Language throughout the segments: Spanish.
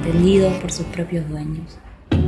desatendidos por sus propios dueños.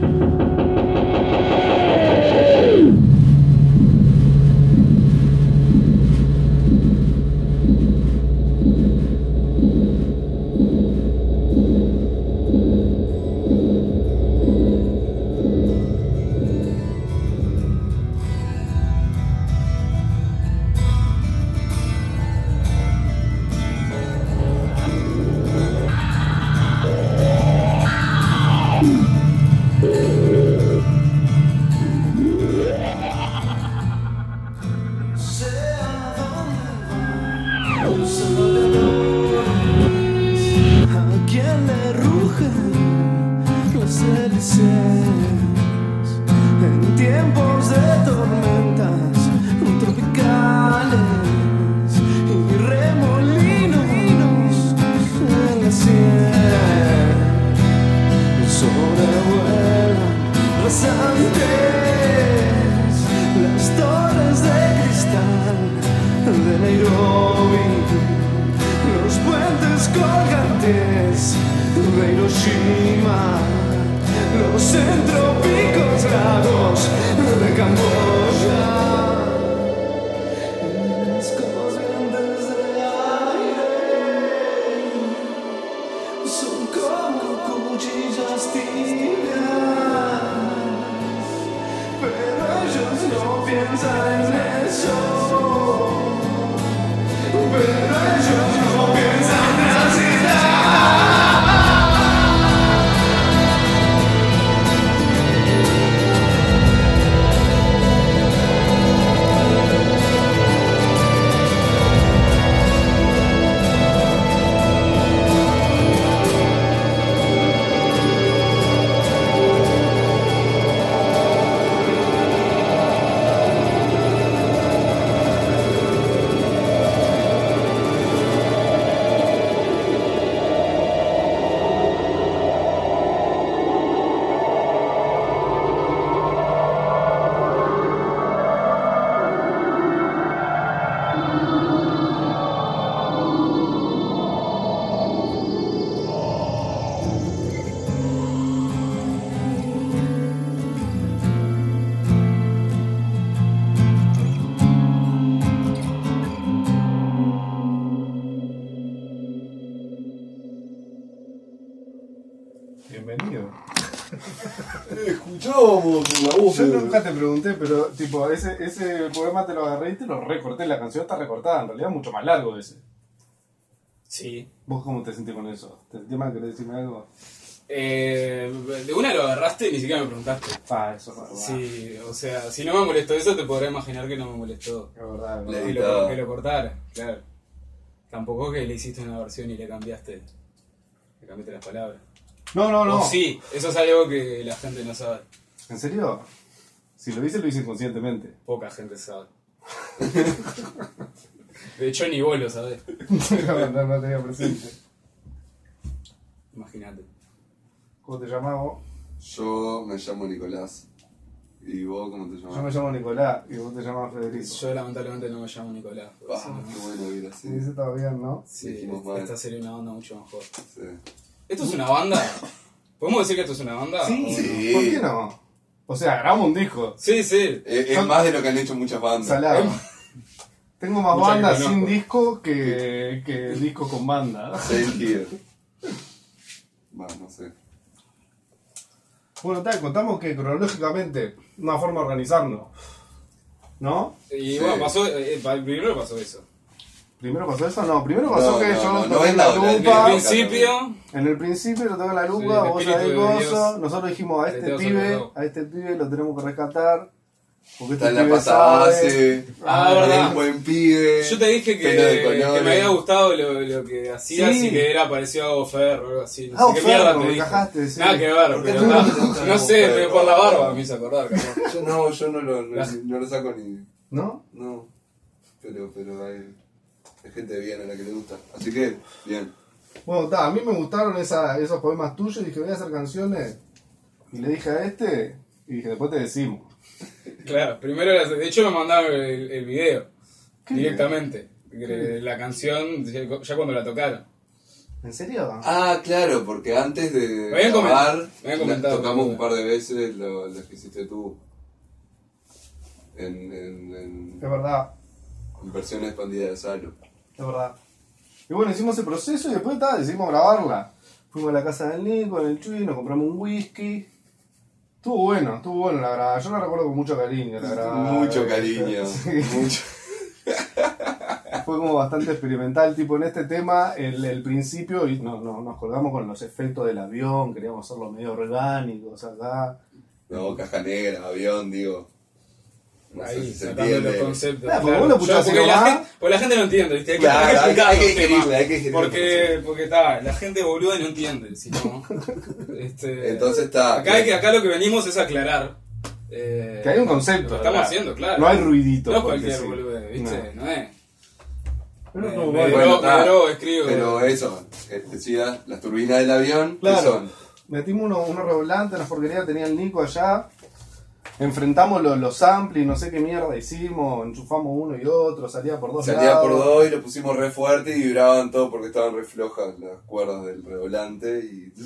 En tiempos de tormentas tropicales y remolinos en la sien, sobrevuelan rasantes las torres de cristal de Nairobi, los puentes colgantes de Hiroshima, los centrópicos lagos de Camboya, las corrientes del aire son como cuchillas tibias, pero ellos no piensan en eso, pero ellos no piensan en transitar. Bienvenido. Escuchábamos la voz. Yo nunca te pregunté, pero tipo, ese poema te lo agarré y te lo recorté. La canción está recortada, en realidad mucho más largo ese. Sí. ¿Vos cómo te sentís con eso? ¿Te sentís mal? ¿Querés decirme algo? De una lo agarraste y ni siquiera me preguntaste. Eso es verdad. Sí, o sea, si no me molestó eso, te podrás imaginar que no me molestó. Es verdad, es Le verdad. editaba. Que lo cortara, claro. Tampoco que le hiciste una versión y le cambiaste las palabras. No. O sí, eso es algo que la gente no sabe. ¿En serio? Si lo hice inconscientemente. Poca gente sabe. De hecho, ni vos lo sabés. no tenía presente. Imagínate. ¿Cómo te llamás vos? Yo me llamo Nicolás. ¿Y vos cómo te Yo llamas? me llamo Nicolás y vos te llamas Federico. Yo lamentablemente no me llamo Nicolás. Qué bueno ir así. Sí, dice todo bien, ¿no? Sí, dijimos mal. esta sería una banda mucho mejor. Sí. ¿Esto es una banda? ¿Podemos decir que esto es una banda? Sí, ¿O no? Sí. ¿Por qué no? O sea, grabamos un disco. Sí, sí. Es más de lo que han hecho muchas bandas. Salado. Tengo más Muchas que bandas conozco. sin disco que disco con banda. Same here. No sé. Bueno, contamos que cronológicamente, una forma de organizarnos. ¿No? Y Sí. bueno, pasó, primero pasó eso. ¿Primero pasó eso? No, primero pasó No, que no, yo no, toqué no, la no, En lupa. el principio, En el principio lo toqué la Sí, lupa, el vos espíritu sabés de coso. Dios. Nosotros dijimos a este Dios sobre pibe, todo. a este pibe lo tenemos que rescatar. Porque Está este en la pibe pasada sabe. base. verdad. Es buen pibe. yo te dije pelo de que colores. me había gustado lo que hacías Sí. y que era parecido a Hugo Ferro o algo así. No Ah, sé qué Ferro, mierda me te dije. encajaste, sí. Nada que ver, ¿Por qué pero tú no no, te gustas no Hugo sé, Ferro? pero por la barba me hizo acordar, capaz. Yo no lo saco ni. ¿No? No. Pero hay gente bien a la que le gusta. Así que, bien. Bueno, a mí me gustaron esos poemas tuyos y dije, voy a hacer canciones. Y le dije a este, y dije, después te decimos. Claro, primero, de hecho me mandaron el video ¿Qué directamente. La canción, ya cuando la tocaron. ¿En serio? Ah, claro, porque antes de Me habían grabar, me habían comentado, tocamos ¿no? un par de veces lo que hiciste tú. En Es verdad, versión expandida de Salo. es verdad. Y bueno, hicimos el proceso y después decidimos grabarla. Fuimos a la casa del Nico, en el Chuy, nos compramos un whisky. Estuvo bueno la grabada. Yo la recuerdo con mucho cariño la grabada. Mucho cariño. Sí. Mucho. Fue como bastante experimental, tipo en este tema, el principio, y nos colgamos con los efectos del avión, queríamos hacerlo medio orgánicos acá. No, caja negra, avión, digo. No sé Ahí, si se sacando entiende. los conceptos. Claro, porque vos lo escuchás porque, así nomás. porque la gente no entiende, ¿viste? Claro, hay que explicarlo, hay que el tema. digerirlo, hay que digerirlo. Porque está, la gente boluda y no entiende, si no. Entonces está. Acá lo que venimos es aclarar. Que hay un concepto. Lo estamos ¿verdad? haciendo, claro. No hay ruidito. No es porque cualquier sí. boludo, ¿viste? No es. Pero Me- estuvo me bueno. drogo, está. me drogo, escribo. Pero eso, decía, las turbinas del avión, ¿qué Claro. son? Metimos unos revolantes, unas porquerías, tenía el Nico allá. Enfrentamos los amplis, no sé qué mierda hicimos, enchufamos uno y otro, salía por dos Salía lados. por dos y lo pusimos re fuerte y vibraban todo porque estaban re flojas las cuerdas del revolante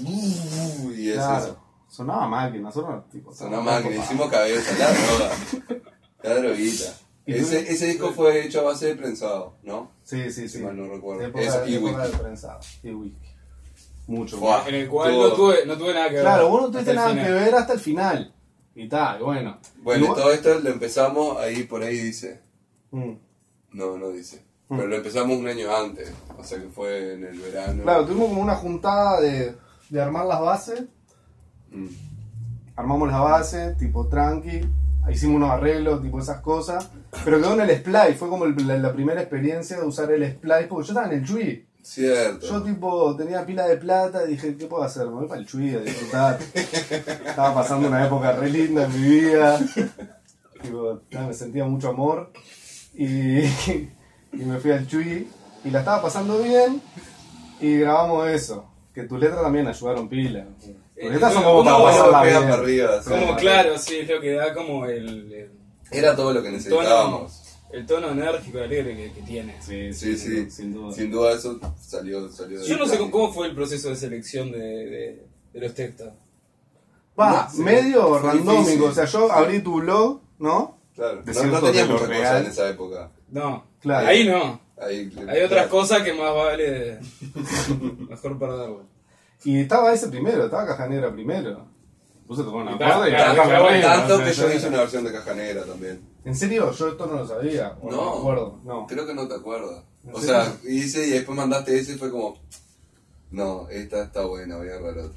y es Claro. eso. Sonaba máquina, nosotros tipo. Sonó máquina, hicimos cabeza, la droga. La droguita. ¿Y tú? Ese disco fue hecho a base de prensado, ¿no? Sí, sí, Si sí. mal no recuerdo. Época, Eso, y época whisky. de prensado. Y whisky. Mucho. Buah. En el cual Tuvo- no tuve nada que ver. Claro, vos no tuviste hasta el nada final. que ver hasta el final. Y tal, bueno. Bueno, Igual- todo esto lo empezamos ahí, por ahí dice. Mm. No dice. Pero lo empezamos un año antes, o sea que fue en el verano. Claro, tuvimos como una juntada de armar las bases. Mm. Armamos las bases, tipo tranqui. Hicimos unos arreglos, tipo esas cosas. Pero quedó en el splice, fue como la primera experiencia de usar el splice. Porque yo estaba en el Chuy. Cierto. Yo tipo tenía pila de plata y dije, ¿qué puedo hacer? Me voy para el Chuy a disfrutar. Estaba pasando una época re linda en mi vida. Tipo, nada, me sentía mucho amor. Y me fui al Chuy y la estaba pasando bien. Y grabamos eso. Que tus letras también ayudaron pila. Porque estas son como ¿cómo para vos pasarla pega bien. para arriba, sí. Como claro, sí, es lo que da como el Era todo lo que tono, necesitábamos. el tono enérgico, alegre que tiene. Sí, Sí, sin duda. Sin duda eso salió de Yo no sé ahí. cómo fue el proceso de selección de los textos. Va, Sí, medio fue randómico. difícil. O sea, yo abrí tu blog, ¿no? Claro, de no cierto tenías de lo muchas cosas real. en esa época. No, Claro. ahí no. Ahí, Hay otras claro. cosas que más vale mejor perderlo. Y estaba ese primero, estaba Caja Negra primero. Puse tomar una Claro, cuerda y claro, Caja claro, Negra, Tanto o sea, que yo hice una versión de Caja Negra también. ¿En serio? Yo esto no lo sabía. O no me acuerdo. No. Creo que no te acuerdas. ¿En O serio? sea, hice y después mandaste ese y fue como, no, esta está buena, voy a agarrar otra.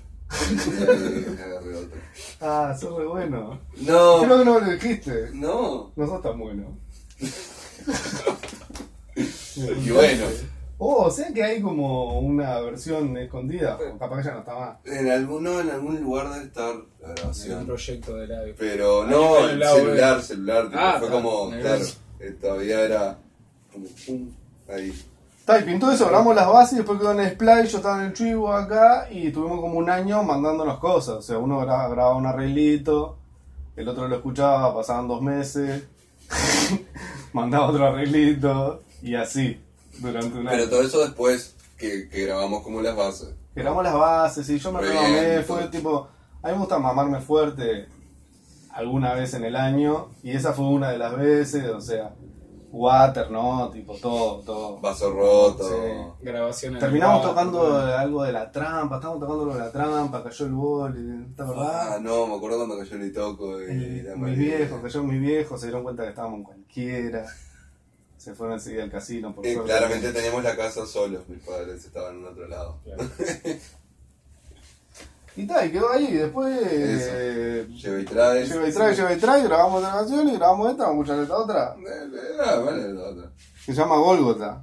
Y agarré otra. Ah, sos re bueno. No, Creo que no me lo dijiste. no. No sos tan bueno. Y bueno, Oh, o sea que hay como una versión escondida. O capaz que ya no está más. en algún lugar debe estar la Un grabación. proyecto de la Pero Ahí no, en el lado celular, tipo, Ah, fue está, como, en el claro, brazo. todavía era como pum, ahí. Está, y pintó eso, grabamos las bases y después quedó en el Splice, yo estaba en el Chivo acá y tuvimos como un año mandándonos cosas. O sea, uno grababa un arreglito, el otro lo escuchaba, pasaban 2 meses, mandaba otro arreglito y así, durante un año. Pero todo eso después que grabamos como las bases. Grabamos las bases y yo me Re remamé, bien, fue todo. tipo, a mí me gusta mamarme fuerte alguna vez en el año y esa fue una de las veces, o sea, water, ¿no? Tipo todo. Vaso roto. Sí. grabación. Terminamos tocando algo de la trampa, estábamos tocando lo de la trampa, cayó el bol, ¿te Ah, acordás? no, me acuerdo cuando cayó el Itoco y la Mis María. viejos, cayó mis viejos, se dieron cuenta que estábamos en cualquiera, se fueron enseguida al casino, por suerte. Claramente teníamos la casa solos, mis padres estaban en otro lado. Y tal, y quedó ahí, y después Lleva y trae. lleva y trae, grabamos otra canción y grabamos esta, vamos a escuchar esta otra, Vale, la otra. que se llama Gólgota.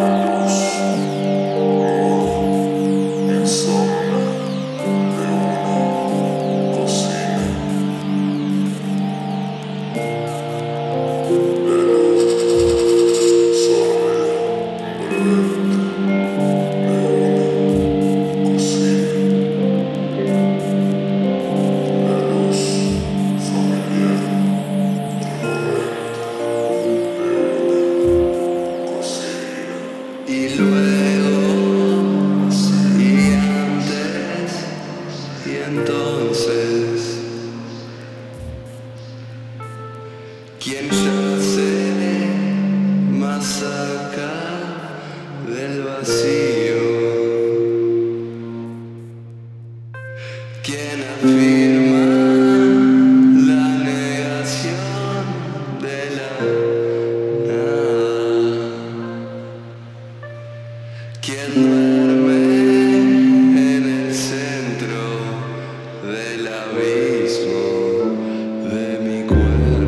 ¿Quién yace más acá del vacío? ¿Quién afirma la negación de la nada? ¿Quién duerme en el centro del abismo de mi cuerpo?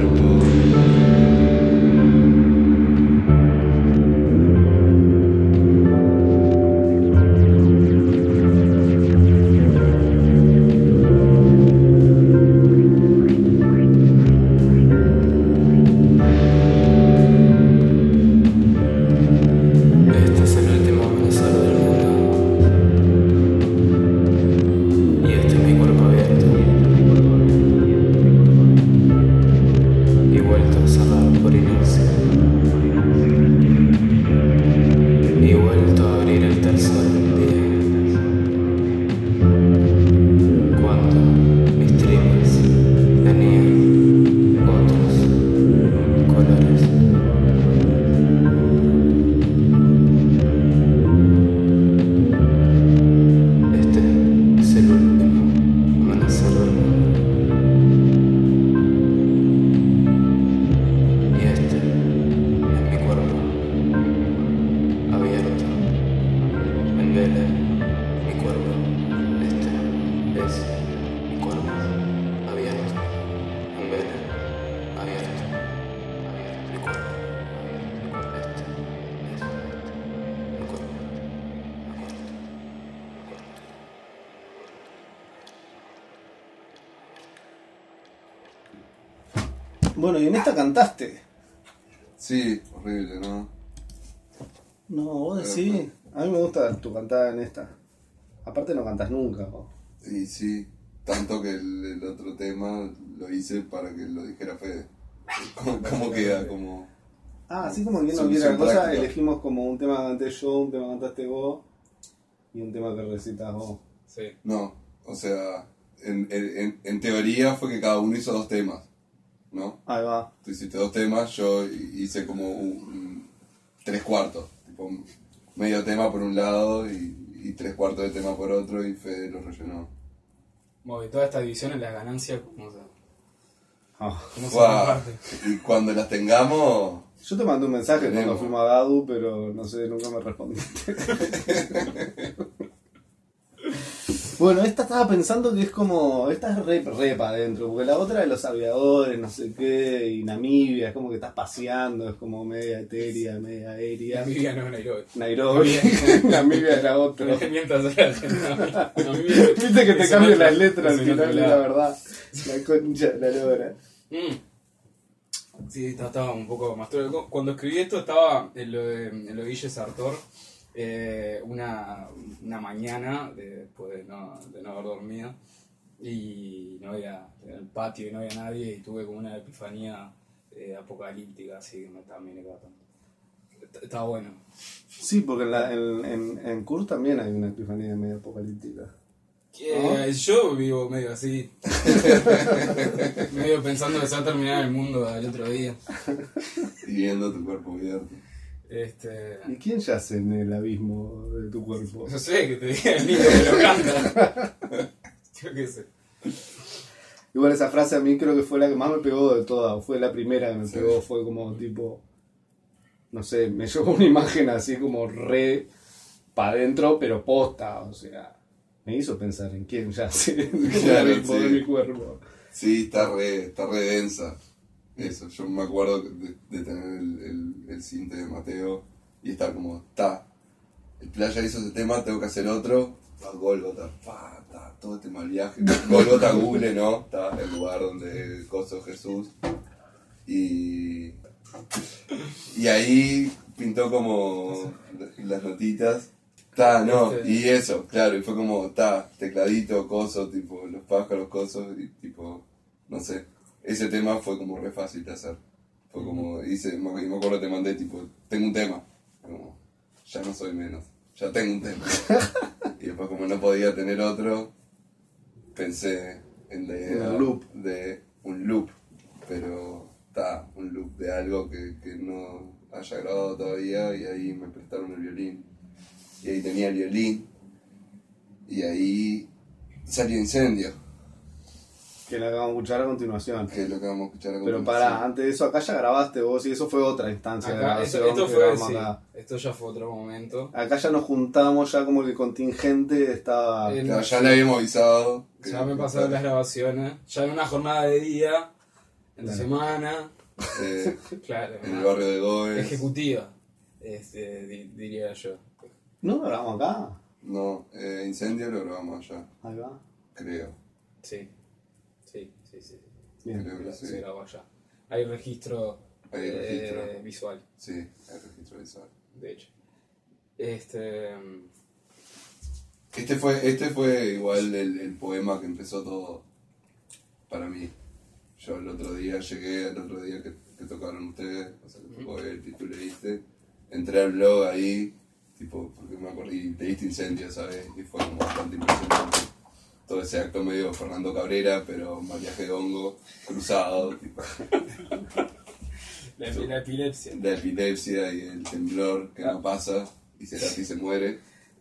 Este es el último amanecer del mundo. Y este es mi cuerpo abierto. Y vuelto a cerrar por inercia. Y vuelto a abrir el tercer día. Cuando mis tripas tenían otros colores. Este es el último amanecer del mundo. Y este es mi cuerpo abierto en vela. Mi cuerpo, este es mi cuerpo abierto en vela. Abierto, mi cuerpo. Este es mi cuerpo. Bueno, y en esta cantaste. Sí, horrible, ¿no? No, vos decís. A mí me gusta tu cantada en esta. Aparte no cantas nunca, vos. Y sí, tanto que el otro tema lo hice para que lo dijera Fede. ¿Cómo queda? Como... Ah, así como quien no Solución quiere la cosa, práctica. elegimos como un tema que canté yo, un tema que cantaste vos y un tema que recitas vos. Sí. No, o sea, en teoría fue que cada uno hizo 2 temas, ¿no? Ahí va. Tú hiciste 2 temas, yo hice como un 3/4, tipo medio tema por un lado y 3/4 de tema por otro, y Fede lo rellenó. Bueno, y toda esta división en las ganancias, Ah. ¿cómo se Guau. reparte? Y cuando las tengamos, Yo te mandé un mensaje cuando Tenemos. fuimos a Gadu, pero no sé, nunca me respondiste. Bueno, esta estaba pensando que es como. Esta es re para adentro, porque la otra de los aviadores, no sé qué, y Namibia, es como que estás paseando, es como media etérea, media aérea. Namibia no es Nairobi. Nairobi, Namibia era otro. No le mientas a la gente. Viste que te cambian las letras al al final de la verdad. La concha de la lora. Sí, estaba un poco más. Cuando escribí esto estaba en lo de Guille Sartor, una mañana después de no haber dormido, y no había en el patio y no había nadie, y tuve como una epifanía apocalíptica, así que también era bastante. Estaba bueno. Sí, porque en Kurt también hay una epifanía medio apocalíptica. Yo vivo medio así, medio pensando que se va a terminar el mundo al otro día. y viendo tu cuerpo abierto. ¿Y quién yace en el abismo de tu cuerpo? No sé, que te diga el niño que lo canta. Yo qué sé. Igual esa frase a mí creo que fue la que más me pegó de todas, fue la primera que me Sí. pegó, fue como tipo, no sé, me llevó una imagen así como re pa' adentro, pero posta, o sea, me hizo pensar en quién yace en el Claro, abismo sí. de mi cuerpo. Sí, está re densa. Eso, yo me acuerdo de tener el cinte de Mateo y estar como, el Playa hizo ese tema, tengo que hacer otro, Gólgota, todo este mal viaje. Gólgota, Google, ¿no? Está el lugar donde coso Jesús. Y ahí pintó como las notitas. Y eso, claro, y fue como, tecladito, coso, tipo, los pájaros, cosos, y tipo, no sé. Ese tema fue como re fácil de hacer. Fue como, me acuerdo te mandé, tipo, tengo un tema. Como, ya no soy menos, ya tengo un tema. Y después como no podía tener otro, pensé en la idea de un loop, pero un loop de algo que no haya grabado todavía, y ahí me prestaron el violín. Y ahí tenía el violín, y ahí salió Incendio. Que lo acabamos de escuchar a continuación. Que es lo que vamos a escuchar a Pero continuación. antes de eso, acá ya grabaste vos y eso fue otra instancia de Acá, grabación. esto que fue, grabamos sí, acá. esto ya fue otro momento. Acá ya nos juntamos, ya como el contingente estaba... Claro, ya le habíamos avisado. Ya me pasaron las grabaciones, ya en una jornada de día, en la semana, claro, en el barrio de Goes. ejecutiva, diría yo. ¿No grabamos acá? No, Incendio lo grabamos allá, Ahí va. creo. Sí. Bien. Creo que sí. Se grabó allá. Hay registro, Hay registro. visual, Sí, hay registro visual. de hecho. Este fue igual el poema que empezó todo para mí. Yo el otro día que tocaron ustedes, o sea, que tocó él, y tú leíste, entré al blog ahí, tipo, porque me acordé, y leíste Incendio, ¿sabes? Y fue como bastante impresionante. Todo ese acto medio Fernando Cabrera, pero mariaje de hongo, cruzado, tipo. La epilepsia. La epilepsia y el temblor que no pasa, y Cerati se muere.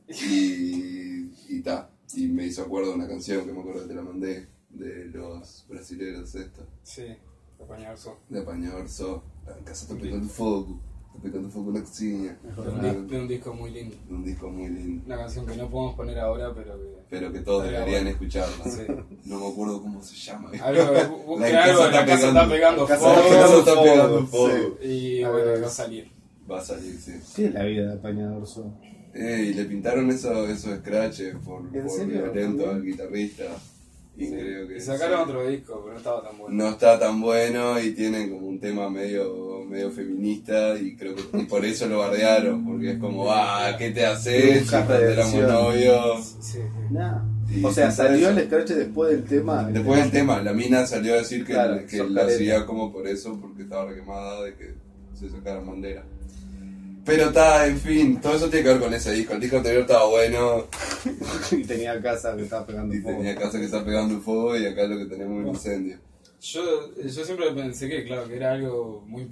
Y y me hizo acuerdo de una canción que me acuerdo que te la mandé, de los brasileros estos, Sí, de Pañarzo. de Apañador So. La casa está pegando fuego en la cocina. De un disco muy lindo. De un disco muy lindo, Una canción que no podemos poner ahora, pero que todos Estaría deberían bueno. escucharla. Sí. No me acuerdo cómo se llama. Busque algo, la casa está pegando La casa fuego. está pegando fuego. Y bueno, va a salir. Va a salir, sí. Sí, es la vida de apañador son. Y le pintaron esos scratches por ¿En serio? violento ¿También? al guitarrista. Y Sí. creo que Y sacaron sí. otro disco, pero no estaba tan bueno. No está tan bueno y tiene como un tema medio feminista, y creo que y por eso lo bardearon, porque es como, ¿qué te haces? Busca Cuando éramos redención. novios. Sí. Nah. Y O sea, sí, salió eso. el scratch después del tema. Después del tema, la mina salió a decir que, Claro, que sos la careta. hacía como por eso, porque estaba requemada de que se sacaran bandera. Pero está, en fin, todo eso tiene que ver con ese disco. El disco anterior estaba bueno, Y tenía casa que estaba pegando y fuego. tenía casa que está pegando el fuego, y acá lo que tenemos es un incendio. Yo siempre pensé que, claro, que era algo muy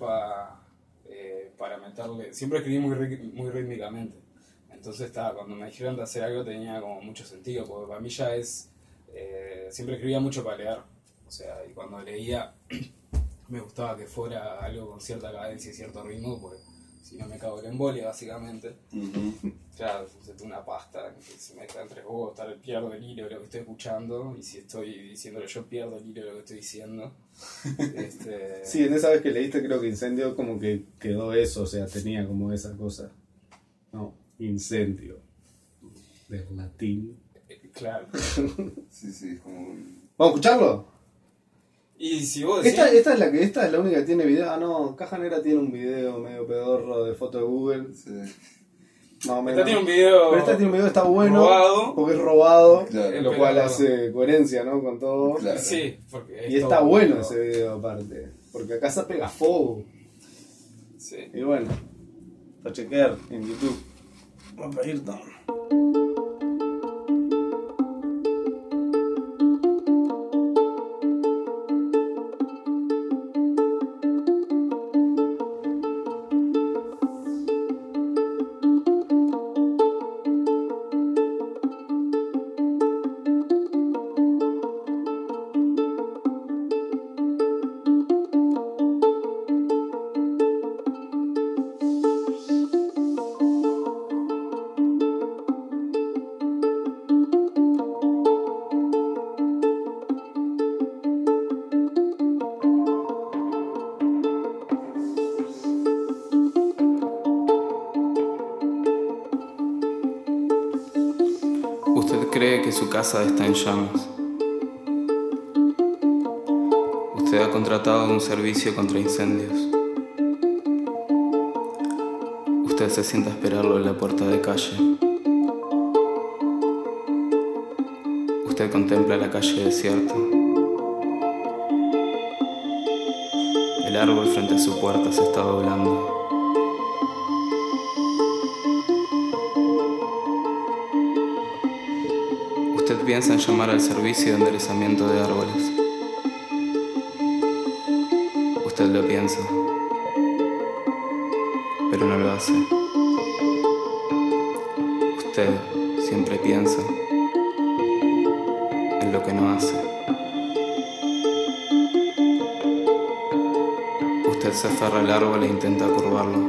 para meterle. Siempre escribí muy rítmicamente. Entonces, cuando me dijeron de hacer algo tenía como mucho sentido, porque para mí ya es. Siempre escribía mucho para leer. O sea, y cuando leía, me gustaba que fuera algo con cierta cadencia y cierto ritmo, porque si no me cago en embolia, básicamente. Claro, es una pasta en que se mezclan tres voz, pierdo el hilo de lo que estoy escuchando, y si estoy diciéndolo yo pierdo el hilo de lo que estoy diciendo. Sí, en esa vez que leíste creo que Incendio como que quedó eso, o sea, tenía como esa cosa. No, incendio. Del latín. Claro. Sí, es como un... ¿Vamos a escucharlo? Y si vos decís... Esta es la única que tiene video. Ah, no, Caja Negra tiene un video medio pedorro de foto de Google. Sí. Más o menos. Esta tiene un video... Pero esta tiene un video que está bueno. robado. Porque es robado. Claro. Lo cual Pero- hace coherencia, ¿no? Con todo. Claro. Sí, porque Y está bueno ese video aparte. Porque acá se pega fuego. Sí. Y bueno, a chequear en YouTube. Vamos a ir todo. Usted cree que su casa está en llamas. Usted ha contratado un servicio contra incendios. Usted se sienta a esperarlo en la puerta de calle. Usted contempla la calle desierta. El árbol frente a su puerta se está doblando. Usted piensa en llamar al servicio de enderezamiento de árboles. Usted lo piensa, pero no lo hace. Usted siempre piensa en lo que no hace. Usted se aferra al árbol e intenta curvarlo.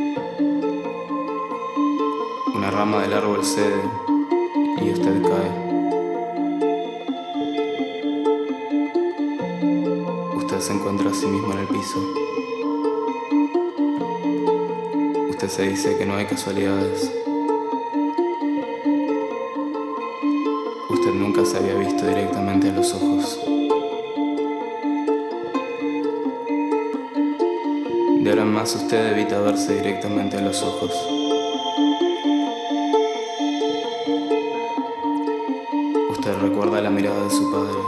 Una rama del árbol cede y usted cae. Usted se encuentra a sí mismo en el piso. Usted se dice que no hay casualidades. Usted nunca se había visto directamente a los ojos. De ahora en más usted evita verse directamente a los ojos. Usted recuerda la mirada de su padre.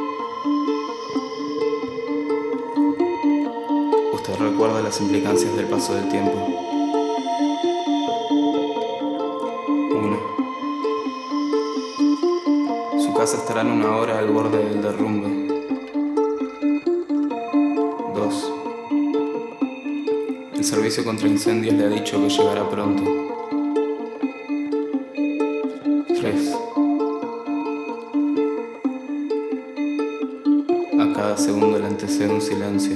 Usted recuerda las implicancias del paso del tiempo. 1. Su casa estará en 1 hora al borde del derrumbe. 2. El servicio contra incendios le ha dicho que llegará pronto. 3. A cada segundo le antecede un silencio.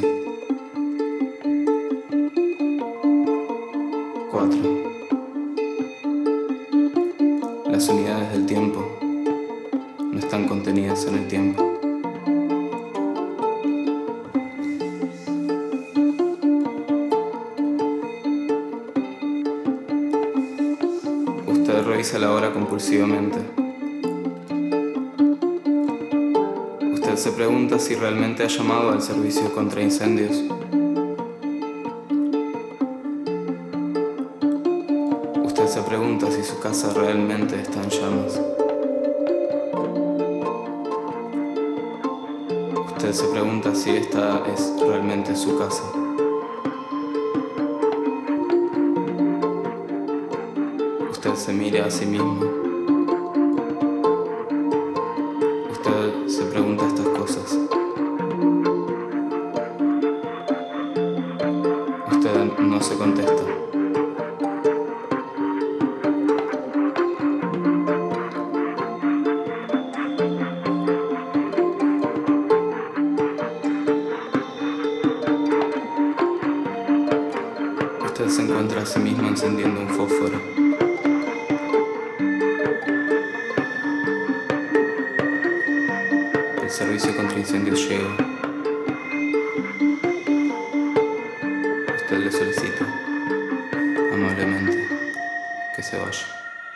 4. Las unidades del tiempo no están contenidas en el tiempo. Usted revisa la hora compulsivamente. Usted se pregunta si realmente ha llamado al servicio contra incendios. Usted se pregunta si su casa realmente está en llamas. Usted se pregunta si esta es realmente su casa. Usted se mira a sí mismo. Usted se pregunta estas cosas. Usted no se contesta. Usted se encuentra a sí mismo encendiendo un fósforo. El servicio contra incendios llega. Usted le solicita, amablemente, que se vaya.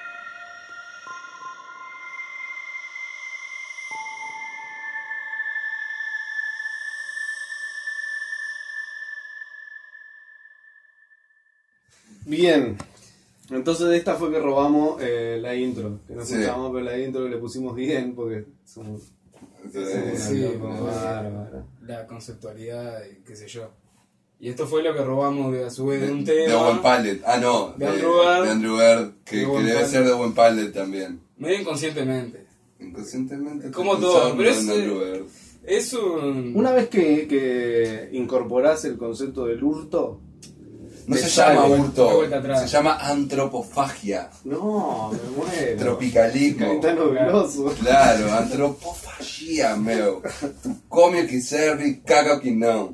Bien. Entonces de esta fue que robamos la intro. Que no Sí. escuchamos, pero la intro le pusimos bien porque somos... Sí, como bárbaro. la conceptualidad, qué sé yo. Y esto fue lo que robamos a su vez de un De tema. Owen Pallet. Ah, no. De Andrew Bird. De Andrew Bird, que De Owen debe Pallet. ser de Owen Pallet también. Medio inconscientemente. Inconscientemente. Como estoy todo, pero pensando en Andrew Bird. Es un... Una vez que incorporás el concepto del hurto... No te se sale. llama de hurto, vuelta atrás. se llama antropofagia. No, me muero. Tropicalismo. Caetano Veloso. Claro, antropofagia, meu. Tu come o que serve e caga o que não.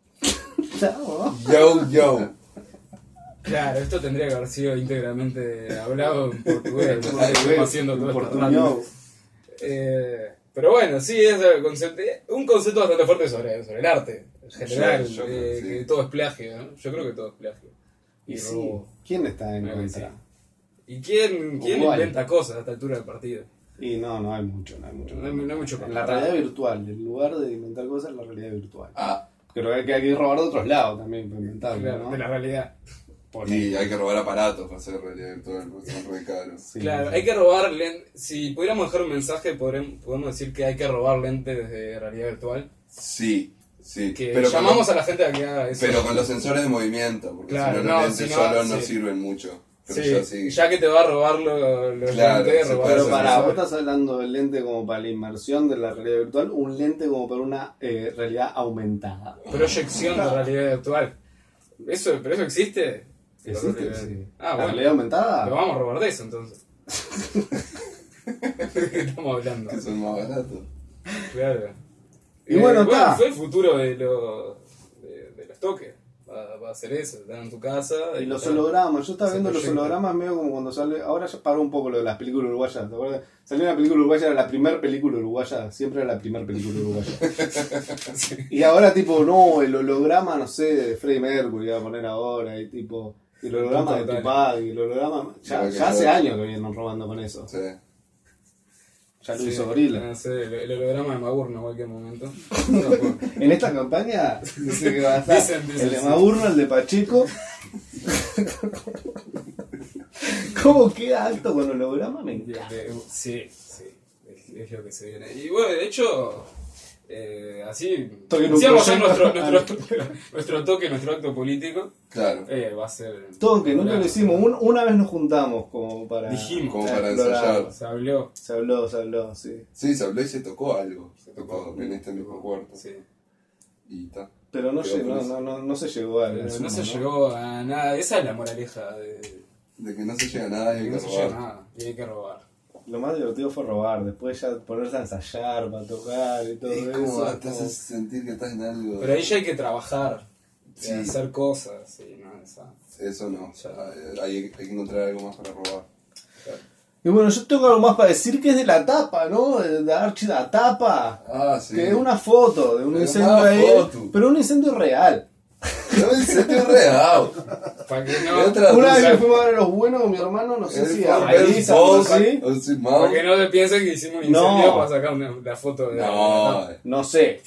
Yo, yo. Claro, esto tendría que haber sido íntegramente hablado en portugués. ¿no? Portugués, Estamos haciendo todo esto portuñol. rápido. Pero bueno, sí, es un concepto bastante fuerte sobre el arte en general, Yo creo, sí. que todo es plagio, ¿no? Yo creo que todo es plagio. Y robo. sí, ¿quién está en Me contra? ¿Y quién Uruguay. inventa cosas a esta altura del partido? Y no hay mucho, no hay mucho. No hay mucho En para la contar. realidad virtual, en lugar de inventar cosas, la realidad virtual. Ah, Pero hay que robar de otros lados también para inventarlo, Claro, ¿no? de la realidad. y hay que robar aparatos para hacer realidad virtual, porque son re caros. Sí. Claro, hay que robar lentes. Si pudiéramos dejar un mensaje, podemos decir que hay que robar lentes de realidad virtual. Sí, sí. Que Pero llamamos con a la gente a que haga los, eso. pero con los sensores de movimiento, porque Claro, si no no, los lentes si no, solos no sí. sirven mucho. Pero Sí, ya sí. ya que te va a robar los Claro, lentes, se robar puede Pero los para vos sensores. estás hablando del lente como para la inmersión de la realidad virtual, un lente como para una realidad aumentada. Proyección de realidad virtual. Pero eso existe. ¿Existe? Sí. Ah, ¿La bueno. realidad aumentada? Lo vamos a robar de eso entonces. ¿De qué estamos hablando? Que son más baratos. Claro. Y bueno, está. fue el futuro de los toques. Va a hacer eso, estar en tu casa. Y los estar- hologramas, yo estaba se viendo los proyecta. hologramas medio como cuando sale. Ahora ya paró un poco lo de las películas uruguayas, ¿te acuerdas? Salió una película uruguaya, era la primera película uruguaya, siempre era la primera película uruguaya. Y ahora, tipo, no, el holograma, no sé, de Freddie Mercury iba a poner ahora, y tipo, el holograma de Total. Tupac, y el holograma. Ya hace años que vienen robando con eso. Sí. Ya lo Sí, hizo Gorila. No sé, el holograma de Magurno en cualquier momento. En esta campaña, dice que va a estar Dicen, el de sí. Maburno, el de Pacheco. ¿Cómo queda alto con holograma? Me encanta. Sí, es lo que se viene. Y bueno, de hecho, así Estoy en un decíamos ya proyecto. nuestro toque, nuestro acto político, Claro. va a ser... Todo que nunca lo hicimos. Una vez nos juntamos como para. Dijimos. Como para explorar. ensayar. Se habló. Se habló, sí. Sí, se habló y se tocó algo. Se tocó en este mismo cuarto. Sí. Y está. Pero no, Quedó por eso. no se llegó a Pero no se llegó a nada. Esa es la moraleja de De que no se llega a nada y hay que no que se llega a robar. nada. Y hay que robar. Lo más divertido fue robar. Después ya ponerse a ensayar para tocar y todo Es eso. como te como- haces sentir que estás en algo. Pero ahí ya hay que trabajar, Sí. hacer cosas. Sí, no, Eso no. Ya. Hay que encontrar algo más para robar. Y bueno, yo tengo algo más para decir que es de la tapa, ¿no? De Archie la tapa. Ah, sí. Que es una foto de un Es incendio una ahí. foto. Pero un incendio real. No, el incendio es real. Para que ¿Qué no, otra Una vez cosa? que fuimos a ver a los buenos con mi hermano, no sé Es si por a ver París, algo vos, así. o si para Mau. que no le piensen que hicimos un incendio No. para sacar la foto de No, No sé.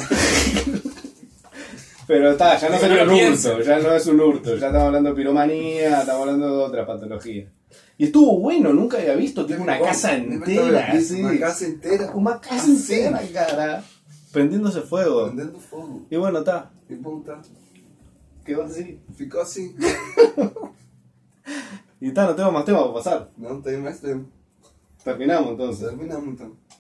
Pero está, ya no Que sería no un lo hurto, piensen. ya no es un hurto, ya estamos hablando de piromanía, estamos hablando de otra patología. Y estuvo bueno, nunca había visto, tipo una casa entera, así. Una casa entera. Una casa Así. entera, cara. Prendiéndose fuego. Prendendo fogo. Y bueno, está, Y punta. quedó así. Ficou assim. Y está, no tengo más temas para pasar. Não tem mais tempo. Terminamos entonces. Terminamos então.